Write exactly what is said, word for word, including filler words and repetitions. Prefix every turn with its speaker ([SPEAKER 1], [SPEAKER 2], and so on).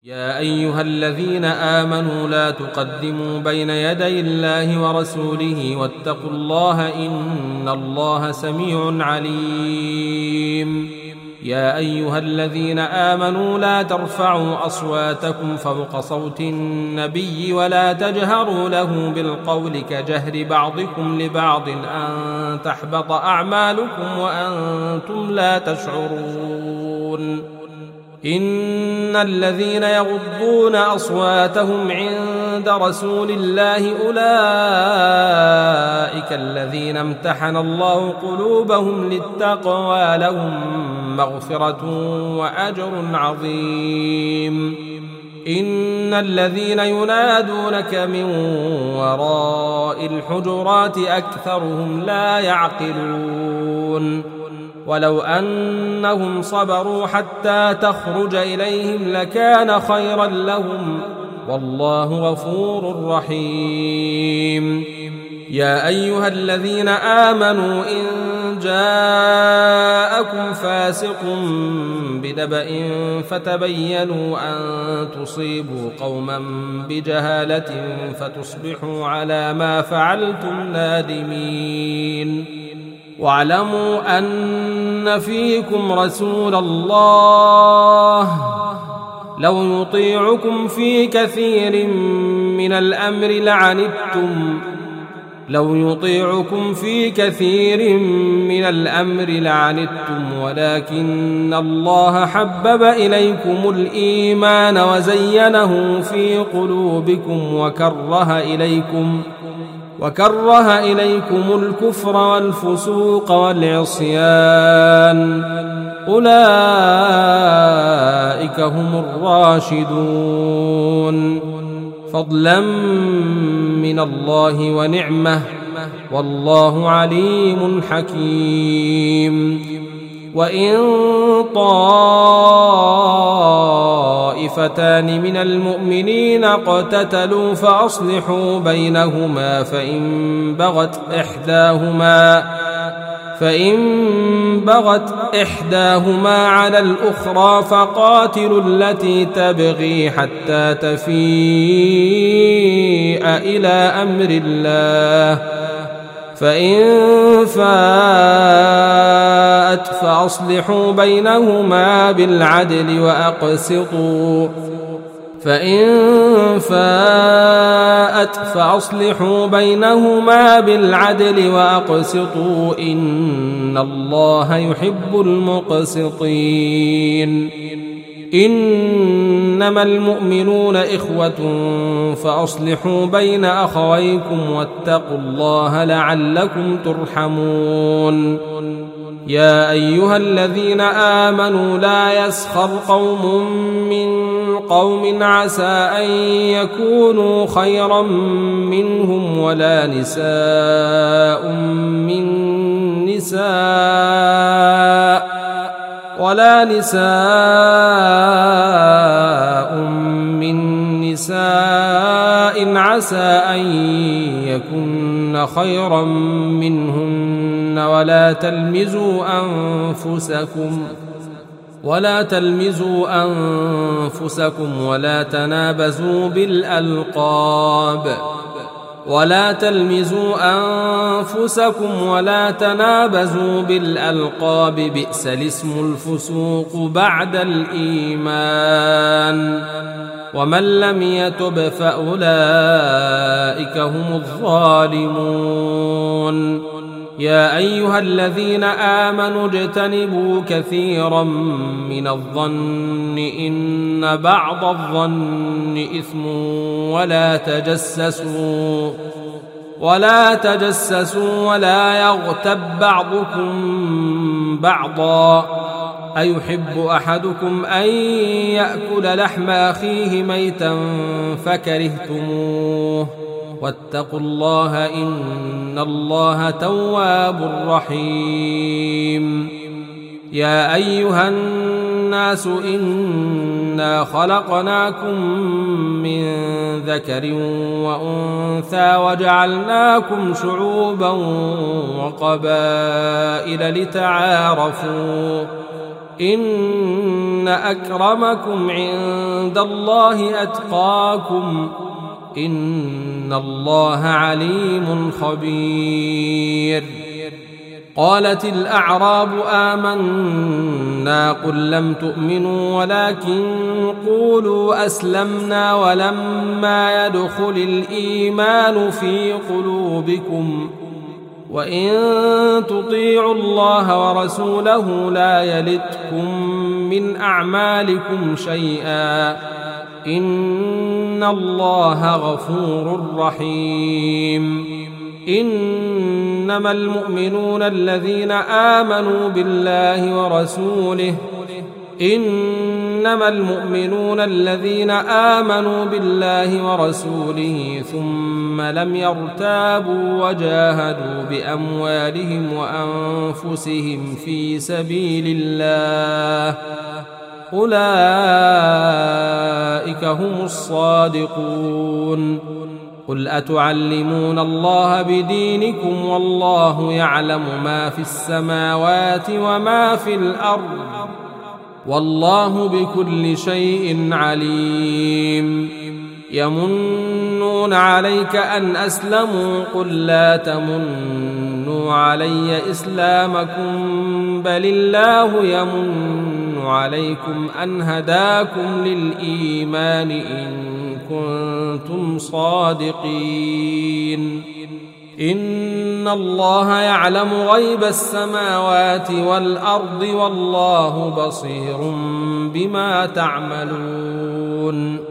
[SPEAKER 1] يا أيها الذين آمنوا لا تقدموا بين يدي الله ورسوله واتقوا الله إن الله سميع عليم. يا أيها الذين آمنوا لا ترفعوا أصواتكم فوق صوت النبي ولا تجهروا له بالقول كجهر بعضكم لبعض أن تحبط أعمالكم وأنتم لا تشعرون. إن الذين يغضون أصواتهم عند رسول الله أولئك الذين امتحن الله قلوبهم للتقوى لهم مغفرة وأجر عظيم. إن الذين ينادونك من وراء الحجرات أكثرهم لا يعقلون. ولو أنهم صبروا حتى تخرج إليهم لكان خيرا لهم والله غفور رحيم. يا أيها الذين آمنوا إن جاءكم فاسق بنبأ فتبينوا أن تصيبوا قوما بجهالة فتصبحوا على ما فعلتم نادمين. واعلموا أن فيكم رسول الله لو يطيعكم في كثير من الأمر لعنتم لو يطيعكم في كثير من الأمر لعنتم ولكن الله حبب إليكم الإيمان وزينه في قلوبكم وكره إليكم وكره إليكم الكفر والفسوق والعصيان أولئك هم الراشدون فضلا من الله ونعمة والله عليم حكيم. وإن طائفتان من المؤمنين اقتتلوا فأصلحوا بينهما فإن بغت إحداهما فإن بغت إحداهما على الأخرى فقاتلوا التي تبغي حتى تفيء إلى أمر الله فإن فاءت فأصلحوا بينهما بالعدل وأقسطوا فإن فاءت فأصلحوا بينهما بالعدل وأقسطوا إن الله يحب المقسطين. إنما المؤمنون إخوة فأصلحوا بين أخويكم واتقوا الله لعلكم ترحمون. يا أيها الذين آمنوا لا يسخر قوم من قوم عسى أن يكونوا خيرا منهم ولا نساء من نساء ولا نساء من نساء عسى أن يكن خيرا منهن ولا تلمزوا أنفسكم ولا تلمزوا أنفسكم ولا تنابزوا بالألقاب ولا تلمزوا أنفسكم ولا تنابزوا بالألقاب بئس الاسم الفسوق بعد الإيمان ومن لم يتب فأولئك هم الظالمون. يا أيها الذين آمنوا اجتنبوا كثيرا من الظن إن بعض الظن إثم ولا تجسسوا ولا تجسسوا ولا يغتب بعضكم بعضا أيحب أحدكم أن يأكل لحم أخيه ميتا فكرهتموه واتقوا الله إن الله تواب رحيم. يا أيها الناس إنا خلقناكم من ذكر وأنثى وجعلناكم شعوبا وقبائل لتعارفوا إن أكرمكم عند الله أتقاكم إن الله عليم خبير. قالت الأعراب آمنا قل لم تؤمنوا ولكن قولوا أسلمنا ولما يدخل الإيمان في قلوبكم وإن تطيعوا الله ورسوله لا يلتكم من أعمالكم شيئا إن الله غفور رحيم. إنما المؤمنون الذين آمنوا بالله ورسوله إنما المؤمنون الذين آمنوا بالله ورسوله ثم لم يرتابوا وجاهدوا بأموالهم وأنفسهم في سبيل الله أولئك هم الصادقون. قل أتعلمون الله بدينكم والله يعلم ما في السماوات وما في الأرض والله بكل شيء عليم. يمنون عليك أن أسلموا قل لا تمنوا علي إسلامكم بل الله يمن عليكم أن هداكم للإيمان إن كنتم صادقين. إن الله يعلم غيب السماوات والأرض والله بصير بما تعملون.